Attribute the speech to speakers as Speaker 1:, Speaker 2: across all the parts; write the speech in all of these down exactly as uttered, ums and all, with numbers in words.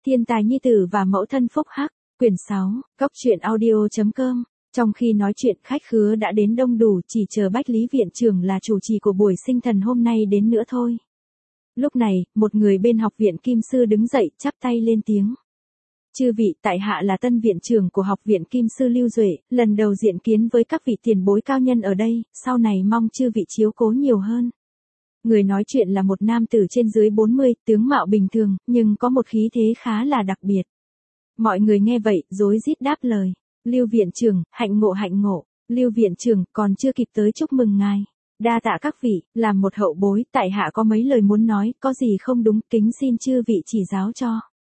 Speaker 1: Thiên tài nhi tử và mẫu thân phúc hắc, quyển sáu, góc truyện audio chấm com. Trong khi nói chuyện, khách khứa đã đến đông đủ, chỉ chờ Bách Lý viện trưởng là chủ trì của buổi sinh thần hôm nay đến nữa thôi. Lúc này, một người bên học viện Kim Sư đứng dậy, chắp tay lên tiếng. Chư vị, tại hạ là tân viện trưởng của học viện Kim Sư Lưu Duệ, lần đầu diện kiến với các vị tiền bối cao nhân ở đây, sau này mong chư vị chiếu cố nhiều hơn. Người nói chuyện là một nam tử trên dưới bốn mươi, tướng mạo bình thường, nhưng có một khí thế khá là đặc biệt. Mọi người nghe vậy, rối rít đáp lời. Lưu viện trưởng, hạnh ngộ hạnh ngộ. Lưu viện trưởng, còn chưa kịp tới chúc mừng ngài. Đa tạ các vị, làm một hậu bối, tại hạ có mấy lời muốn nói, có gì không đúng, kính xin chư vị chỉ giáo cho.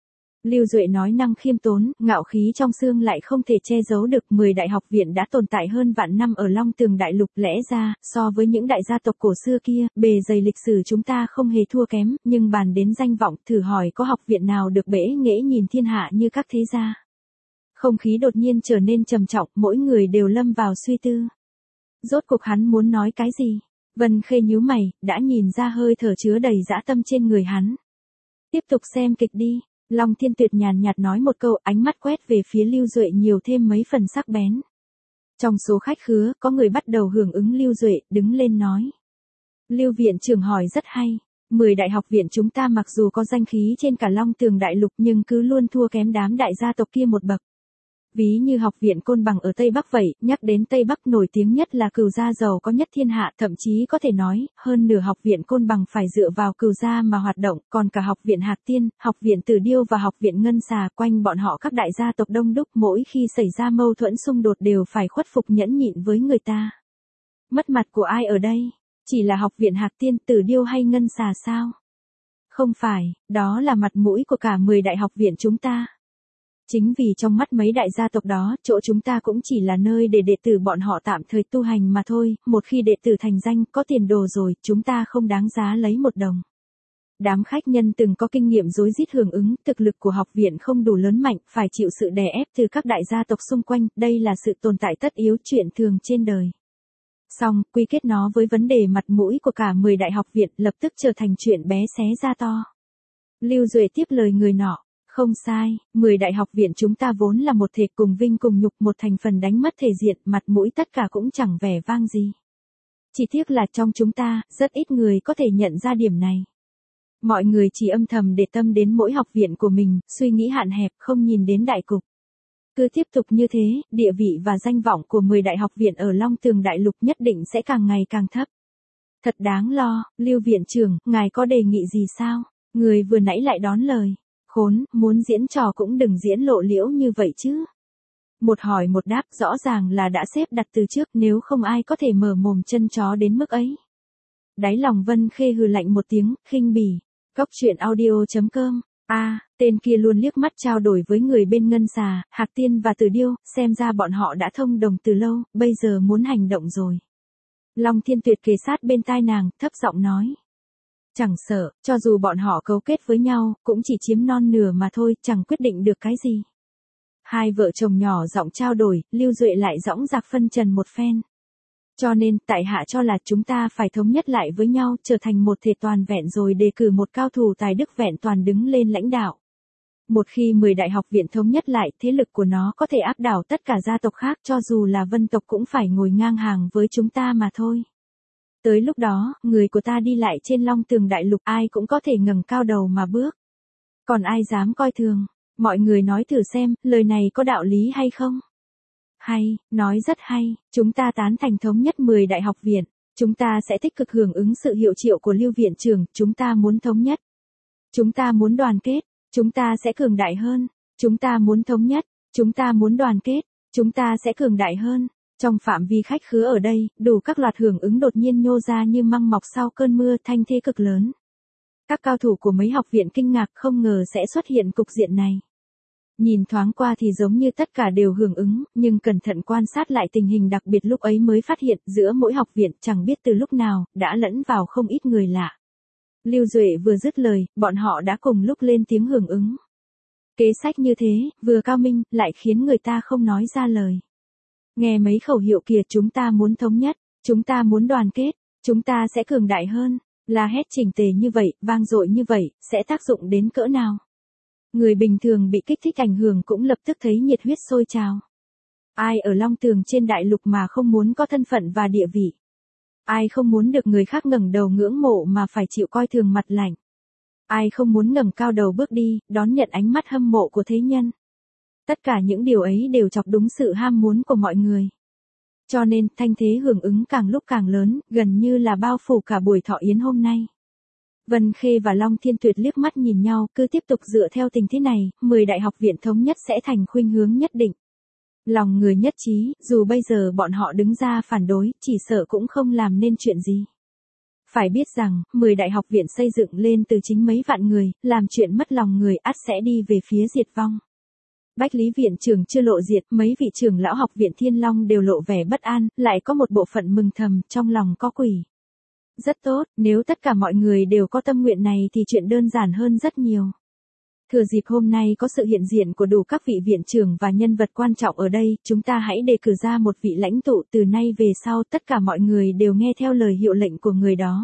Speaker 1: Lưu Duệ nói năng khiêm tốn, ngạo khí trong xương lại không thể che giấu được. Mười đại học viện đã tồn tại hơn vạn năm ở Long Tường Đại Lục, lẽ ra, so với những đại gia tộc cổ xưa kia, bề dày lịch sử chúng ta không hề thua kém, nhưng bàn đến danh vọng, thử hỏi có học viện nào được bể nghễ nhìn thiên hạ như các thế gia. Không khí đột nhiên trở nên trầm trọng, mỗi người đều lâm vào suy tư. Rốt cuộc hắn muốn nói cái gì? Vân Khê nhíu mày, đã nhìn ra hơi thở chứa đầy dã tâm trên người hắn. Tiếp tục xem kịch đi. Long Thiên Tuyệt nhàn nhạt nói một câu, ánh mắt quét về phía Lưu Duệ nhiều thêm mấy phần sắc bén. Trong số khách khứa, có người bắt đầu hưởng ứng Lưu Duệ, đứng lên nói. Lưu viện trưởng hỏi rất hay. Mười đại học viện chúng ta mặc dù có danh khí trên cả Long Tường Đại Lục nhưng cứ luôn thua kém đám đại gia tộc kia một bậc. Ví như học viện Côn Bằng ở Tây Bắc vậy, nhắc đến Tây Bắc nổi tiếng nhất là Cửu gia giàu có nhất thiên hạ, thậm chí có thể nói, hơn nửa học viện Côn Bằng phải dựa vào Cửu gia mà hoạt động, còn cả học viện Hạc Tiên, học viện Tử Điêu và học viện Ngân Xà, quanh bọn họ các đại gia tộc đông đúc, mỗi khi xảy ra mâu thuẫn xung đột đều phải khuất phục nhẫn nhịn với người ta. Mất mặt của ai ở đây? Chỉ là học viện Hạc Tiên, Tử Điêu hay Ngân Xà sao? Không phải, đó là mặt mũi của cả mười đại học viện chúng ta. Chính vì trong mắt mấy đại gia tộc đó, chỗ chúng ta cũng chỉ là nơi để đệ tử bọn họ tạm thời tu hành mà thôi, một khi đệ tử thành danh, có tiền đồ rồi, chúng ta không đáng giá lấy một đồng. Đám khách nhân từng có kinh nghiệm rối rít hưởng ứng, thực lực của học viện không đủ lớn mạnh, phải chịu sự đè ép từ các đại gia tộc xung quanh, đây là sự tồn tại tất yếu, chuyện thường trên đời. Xong, quy kết nó với vấn đề mặt mũi của cả mười đại học viện, lập tức trở thành chuyện bé xé ra to. Lưu Duệ tiếp lời người nọ. Không sai, mười đại học viện chúng ta vốn là một thể cùng vinh cùng nhục, một thành phần đánh mất thể diện, mặt mũi tất cả cũng chẳng vẻ vang gì. Chỉ tiếc là trong chúng ta, rất ít người có thể nhận ra điểm này. Mọi người chỉ âm thầm để tâm đến mỗi học viện của mình, suy nghĩ hạn hẹp, không nhìn đến đại cục. Cứ tiếp tục như thế, địa vị và danh vọng của mười đại học viện ở Long Tường Đại Lục nhất định sẽ càng ngày càng thấp. Thật đáng lo, Lưu viện trưởng, ngài có đề nghị gì sao? Người vừa nãy lại đón lời. Khốn, muốn diễn trò cũng đừng diễn lộ liễu như vậy chứ. Một hỏi một đáp, rõ ràng là đã xếp đặt từ trước, nếu không ai có thể mở mồm chân chó đến mức ấy. Đáy lòng Vân Khê hừ lạnh một tiếng, khinh bỉ. Góc truyện audio chấm com. A, à, tên kia luôn liếc mắt trao đổi với người bên Ngân Xà, Hạc Tiên và Tử Điêu, xem ra bọn họ đã thông đồng từ lâu, bây giờ muốn hành động rồi. Long Thiên Tuyệt kề sát bên tai nàng, thấp giọng nói. Chẳng sợ, cho dù bọn họ cấu kết với nhau, cũng chỉ chiếm non nửa mà thôi, chẳng quyết định được cái gì. Hai vợ chồng nhỏ giọng trao đổi, Lưu Duệ lại dõng dạc phân trần một phen. Cho nên, tại hạ cho là chúng ta phải thống nhất lại với nhau, trở thành một thể toàn vẹn rồi đề cử một cao thủ tài đức vẹn toàn đứng lên lãnh đạo. Một khi mười đại học viện thống nhất lại, thế lực của nó có thể áp đảo tất cả gia tộc khác, cho dù là Vân tộc cũng phải ngồi ngang hàng với chúng ta mà thôi. Tới lúc đó, người của ta đi lại trên Long Tường Đại Lục, ai cũng có thể ngẩng cao đầu mà bước. Còn ai dám coi thường? Mọi người nói thử xem, lời này có đạo lý hay không? Hay, nói rất hay, chúng ta tán thành thống nhất mười đại học viện, chúng ta sẽ tích cực hưởng ứng sự hiệu triệu của Lưu viện trưởng, chúng ta muốn thống nhất. Chúng ta muốn đoàn kết, chúng ta sẽ cường đại hơn, chúng ta muốn thống nhất, chúng ta muốn đoàn kết, chúng ta sẽ cường đại hơn. Trong phạm vi khách khứa ở đây, đủ các loạt hưởng ứng đột nhiên nhô ra như măng mọc sau cơn mưa, thanh thế cực lớn. Các cao thủ của mấy học viện kinh ngạc không ngờ sẽ xuất hiện cục diện này. Nhìn thoáng qua thì giống như tất cả đều hưởng ứng, nhưng cẩn thận quan sát lại tình hình đặc biệt lúc ấy mới phát hiện giữa mỗi học viện chẳng biết từ lúc nào, đã lẫn vào không ít người lạ. Lưu Duệ vừa dứt lời, bọn họ đã cùng lúc lên tiếng hưởng ứng. Kế sách như thế, vừa cao minh, lại khiến người ta không nói ra lời. Nghe mấy khẩu hiệu kia, chúng ta muốn thống nhất, chúng ta muốn đoàn kết, chúng ta sẽ cường đại hơn, là hét chỉnh tề như vậy, vang dội như vậy, sẽ tác dụng đến cỡ nào? Người bình thường bị kích thích ảnh hưởng cũng lập tức thấy nhiệt huyết sôi trào. Ai ở Long Tường trên đại lục mà không muốn có thân phận và địa vị? Ai không muốn được người khác ngẩng đầu ngưỡng mộ mà phải chịu coi thường mặt lạnh? Ai không muốn ngẩng cao đầu bước đi, đón nhận ánh mắt hâm mộ của thế nhân? Tất cả những điều ấy đều chọc đúng sự ham muốn của mọi người. Cho nên, thanh thế hưởng ứng càng lúc càng lớn, gần như là bao phủ cả buổi thọ yến hôm nay. Vân Khê và Long Thiên Tuyệt liếc mắt nhìn nhau, cứ tiếp tục dựa theo tình thế này, mười đại học viện thống nhất sẽ thành khuynh hướng nhất định. Lòng người nhất trí, dù bây giờ bọn họ đứng ra phản đối, chỉ sợ cũng không làm nên chuyện gì. Phải biết rằng, mười đại học viện xây dựng lên từ chính mấy vạn người, làm chuyện mất lòng người ắt sẽ đi về phía diệt vong. Bách Lý viện trưởng chưa lộ diệt, mấy vị trưởng lão học viện Thiên Long đều lộ vẻ bất an, lại có một bộ phận mừng thầm, trong lòng có quỷ. Rất tốt, nếu tất cả mọi người đều có tâm nguyện này thì chuyện đơn giản hơn rất nhiều. Thừa dịp hôm nay có sự hiện diện của đủ các vị viện trưởng và nhân vật quan trọng ở đây, chúng ta hãy đề cử ra một vị lãnh tụ, từ nay về sau tất cả mọi người đều nghe theo lời hiệu lệnh của người đó.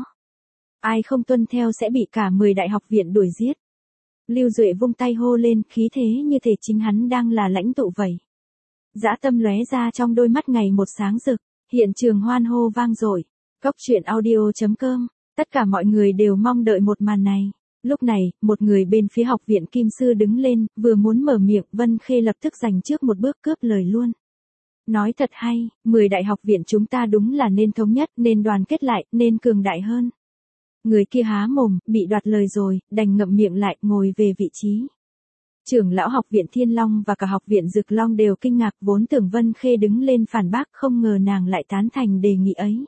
Speaker 1: Ai không tuân theo sẽ bị cả mười đại học viện đuổi giết. Lưu Duệ vung tay hô lên, khí thế như thể chính hắn đang là lãnh tụ vậy. Dã tâm lóe ra trong đôi mắt ngày một sáng rực, hiện trường hoan hô vang dội. Cốc truyện audio chấm com, tất cả mọi người đều mong đợi một màn này. Lúc này, một người bên phía học viện Kim Sư đứng lên, vừa muốn mở miệng, Vân Khê lập tức giành trước một bước cướp lời luôn. Nói thật hay, mười đại học viện chúng ta đúng là nên thống nhất, nên đoàn kết lại, nên cường đại hơn. Người kia há mồm, bị đoạt lời rồi, đành ngậm miệng lại, ngồi về vị trí. Trưởng lão học viện Thiên Long và cả học viện Dực Long đều kinh ngạc, vốn tưởng Vân Khê đứng lên phản bác, không ngờ nàng lại tán thành đề nghị ấy.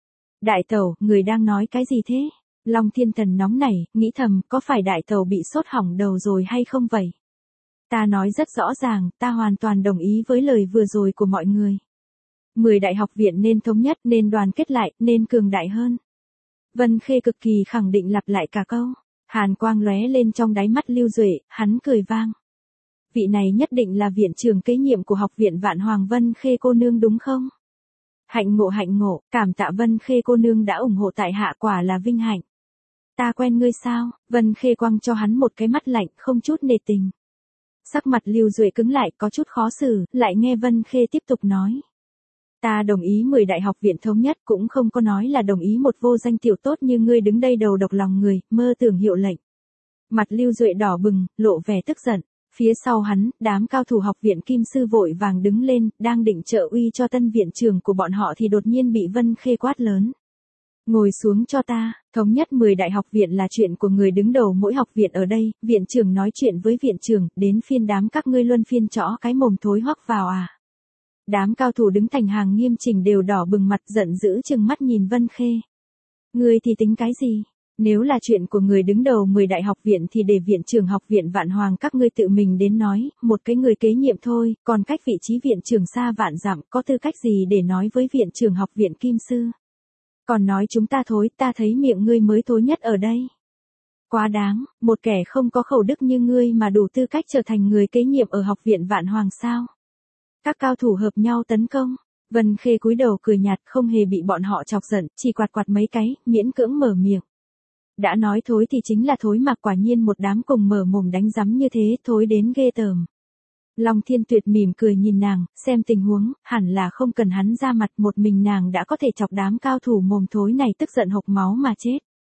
Speaker 1: Đại tẩu, người đang nói cái gì thế? Long Thiên Thần nóng nảy, nghĩ thầm, có phải đại tẩu bị sốt hỏng đầu rồi hay không vậy? Ta nói rất rõ ràng, ta hoàn toàn đồng ý với lời vừa rồi của mọi người. Mười đại học viện nên thống nhất, nên đoàn kết lại, nên cường đại hơn. Vân Khê cực kỳ khẳng định lặp lại cả câu. Hàn quang lóe lên trong đáy mắt Lưu Duệ, hắn cười vang. Vị này nhất định là viện trưởng kế nhiệm của học viện Vạn Hoàng Vân Khê cô nương đúng không? Hạnh ngộ hạnh ngộ, cảm tạ Vân Khê cô nương đã ủng hộ tại hạ, quả là vinh hạnh. Ta quen ngươi sao? Vân Khê quăng cho hắn một cái mắt lạnh, không chút nề tình. Sắc mặt Lưu Duệ cứng lại, có chút khó xử, lại nghe Vân Khê tiếp tục nói. Ta đồng ý mười đại học viện thống nhất, cũng không có nói là đồng ý một vô danh tiểu tốt như ngươi đứng đây đầu độc lòng người, mơ tưởng hiệu lệnh. Mặt Lưu Duệ đỏ bừng, lộ vẻ tức giận. Phía sau hắn, đám cao thủ học viện Kim Sư vội vàng đứng lên, đang định trợ uy cho tân viện trưởng của bọn họ thì đột nhiên bị Vân Khê quát lớn. Ngồi xuống cho ta, thống nhất mười đại học viện là chuyện của người đứng đầu mỗi học viện ở đây, viện trưởng nói chuyện với viện trưởng, đến phiên đám các ngươi luân phiên chõ cái mồm thối hoắc vào à. Đám cao thủ đứng thành hàng nghiêm chỉnh đều đỏ bừng mặt, giận dữ trừng mắt nhìn Vân Khê. Ngươi thì tính cái gì? Nếu là chuyện của người đứng đầu mười đại học viện thì để viện trưởng học viện Vạn Hoàng các ngươi tự mình đến nói, một cái người kế nhiệm thôi, còn cách vị trí viện trưởng xa vạn dặm, có tư cách gì để nói với viện trưởng học viện Kim Sư? Còn nói chúng ta thối, ta thấy miệng ngươi mới thối nhất ở đây. Quá đáng, một kẻ không có khẩu đức như ngươi mà đủ tư cách trở thành người kế nhiệm ở học viện Vạn Hoàng sao? Các cao thủ hợp nhau tấn công. Vân Khê cúi đầu cười nhạt, không hề bị bọn họ chọc giận, chỉ quạt quạt mấy cái, miễn cưỡng mở miệng. Đã nói thối thì chính là thối, mà quả nhiên một đám cùng mở mồm đánh rắm như thế, thối đến ghê tởm. Long Thiên Tuyệt mỉm cười nhìn nàng, xem tình huống, hẳn là không cần hắn ra mặt, một mình nàng đã có thể chọc đám cao thủ mồm thối này tức giận hộc máu mà chết.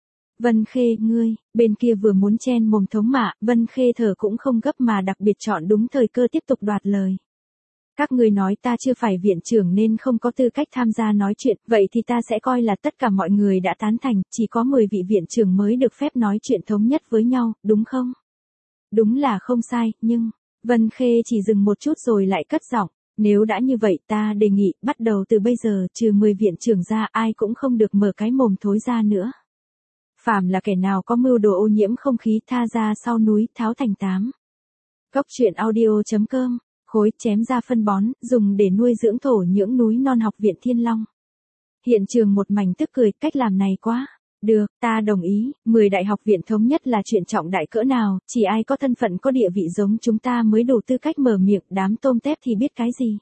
Speaker 1: Vân Khê, ngươi, bên kia vừa muốn chen mồm thống mạ, Vân Khê thở cũng không gấp mà đặc biệt chọn đúng thời cơ tiếp tục đoạt lời. Các ngươi nói ta chưa phải viện trưởng nên không có tư cách tham gia nói chuyện, vậy thì ta sẽ coi là tất cả mọi người đã tán thành, chỉ có mười vị viện trưởng mới được phép nói chuyện thống nhất với nhau, đúng không? Đúng là không sai, nhưng, Vân Khê chỉ dừng một chút rồi lại cất giọng, nếu đã như vậy ta đề nghị, bắt đầu từ bây giờ, trừ mười viện trưởng ra, ai cũng không được mở cái mồm thối ra nữa. Phàm là kẻ nào có mưu đồ ô nhiễm không khí, tha ra sau núi, tháo thành tám. Cốc truyện audio chấm com, khối chém ra phân bón, dùng để nuôi dưỡng thổ nhưỡng núi non học viện Thiên Long. Hiện trường một mảnh tức cười, cách làm này quá. Được, ta đồng ý, mười đại học viện thống nhất là chuyện trọng đại cỡ nào, chỉ ai có thân phận có địa vị giống chúng ta mới đủ tư cách mở miệng, đám tôm tép thì biết cái gì.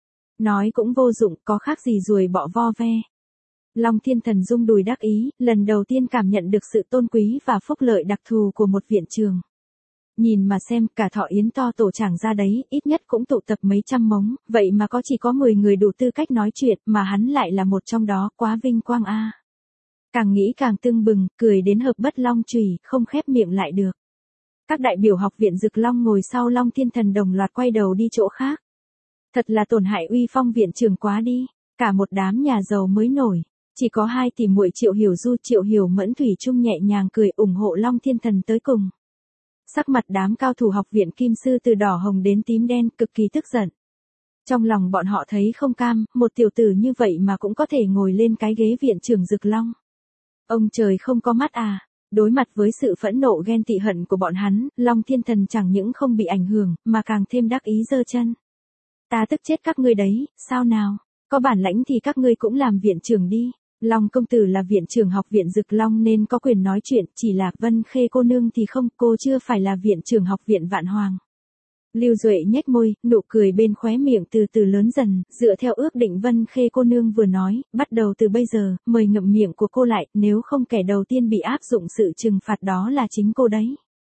Speaker 1: Nói cũng vô dụng, có khác gì ruồi bọ vo ve. Long Thiên Thần rung đùi đắc ý, lần đầu tiên cảm nhận được sự tôn quý và phúc lợi đặc thù của một viện trường. Nhìn mà xem, cả thọ yến to tổ chàng ra đấy, ít nhất cũng tụ tập mấy trăm mống, vậy mà có chỉ có mười người đủ tư cách nói chuyện, mà hắn lại là một trong đó, quá vinh quang a. Càng nghĩ càng tưng bừng, cười đến hợp bất long chùy, không khép miệng lại được. Các đại biểu học viện Dực Long ngồi sau Long Thiên Thần đồng loạt quay đầu đi chỗ khác. Thật là tổn hại uy phong viện trưởng quá đi, cả một đám nhà giàu mới nổi. Chỉ có hai tỷ muội Triệu Hiểu Du, Triệu Hiểu Mẫn thủy chung nhẹ nhàng cười ủng hộ Long Thiên Thần tới cùng. Sắc mặt đám cao thủ học viện Kim Sư từ đỏ hồng đến tím đen, cực kỳ tức giận. Trong lòng bọn họ thấy không cam, một tiểu tử như vậy mà cũng có thể ngồi lên cái ghế viện trưởng Dực Long. Ông trời không có mắt à? Đối mặt với sự phẫn nộ ghen tị hận của bọn hắn, Long Thiên Thần chẳng những không bị ảnh hưởng, mà càng thêm đắc ý giơ chân. Ta tức chết các ngươi đấy, sao nào? Có bản lãnh thì các ngươi cũng làm viện trưởng đi. Long công tử là viện trưởng học viện Dực Long nên có quyền nói chuyện, chỉ là Vân Khê cô nương thì không, cô chưa phải là viện trưởng học viện Vạn Hoàng. Lưu Duệ nhếch môi, nụ cười bên khóe miệng từ từ lớn dần, dựa theo ước định Vân Khê cô nương vừa nói, bắt đầu từ bây giờ, mời ngậm miệng của cô lại, nếu không kẻ đầu tiên bị áp dụng sự trừng phạt đó là chính cô đấy.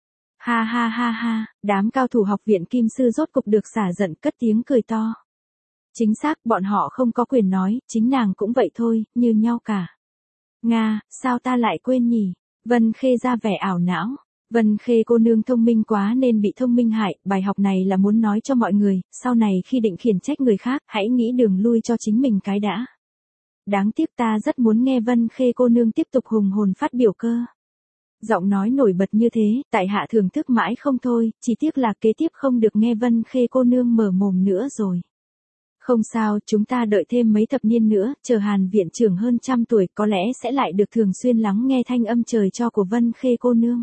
Speaker 1: Ha ha ha ha, đám cao thủ học viện Kim Sư rốt cục được xả giận, cất tiếng cười to. Chính xác, bọn họ không có quyền nói, chính nàng cũng vậy thôi, như nhau cả. Nga, sao ta lại quên nhỉ? Vân Khê ra vẻ ảo não. Vân Khê cô nương thông minh quá nên bị thông minh hại, bài học này là muốn nói cho mọi người, sau này khi định khiển trách người khác, hãy nghĩ đường lui cho chính mình cái đã. Đáng tiếc ta rất muốn nghe Vân Khê cô nương tiếp tục hùng hồn phát biểu cơ. Giọng nói nổi bật như thế, tại hạ thưởng thức mãi không thôi, chỉ tiếc là kế tiếp không được nghe Vân Khê cô nương mở mồm nữa rồi. Không sao, chúng ta đợi thêm mấy thập niên nữa, chờ Hàn viện trưởng hơn trăm tuổi có lẽ sẽ lại được thường xuyên lắng nghe thanh âm trời cho của Vân Khê cô nương.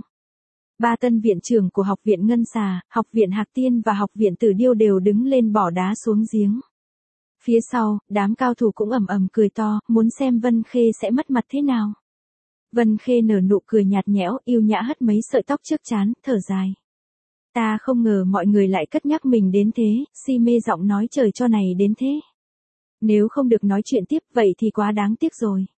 Speaker 1: Ba tân viện trưởng của học viện Ngân Xà, học viện Hạc Tiên và học viện Tử Điêu đều đứng lên bỏ đá xuống giếng. Phía sau, đám cao thủ cũng ầm ầm cười to, muốn xem Vân Khê sẽ mất mặt thế nào. Vân Khê nở nụ cười nhạt nhẽo, yêu nhã hất mấy sợi tóc trước trán, thở dài. Ta không ngờ mọi người lại cất nhắc mình đến thế, si mê giọng nói trời cho này đến thế. Nếu không được nói chuyện tiếp vậy thì quá đáng tiếc rồi.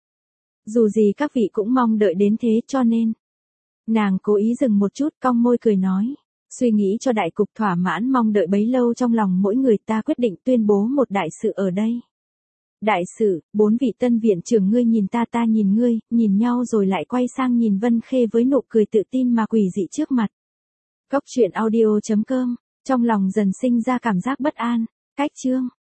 Speaker 1: Dù gì các vị cũng mong đợi đến thế cho nên. Nàng cố ý dừng một chút, cong môi cười nói. Suy nghĩ cho đại cục thỏa mãn mong đợi bấy lâu trong lòng mỗi người, ta quyết định tuyên bố một đại sự ở đây. Đại sự, bốn vị tân viện trưởng, ngươi nhìn ta ta nhìn ngươi, nhìn nhau rồi lại quay sang nhìn Vân Khê với nụ cười tự tin mà quỷ dị trước mặt. Cốc truyện audio chấm com, trong lòng dần sinh ra cảm giác bất an. Cách chương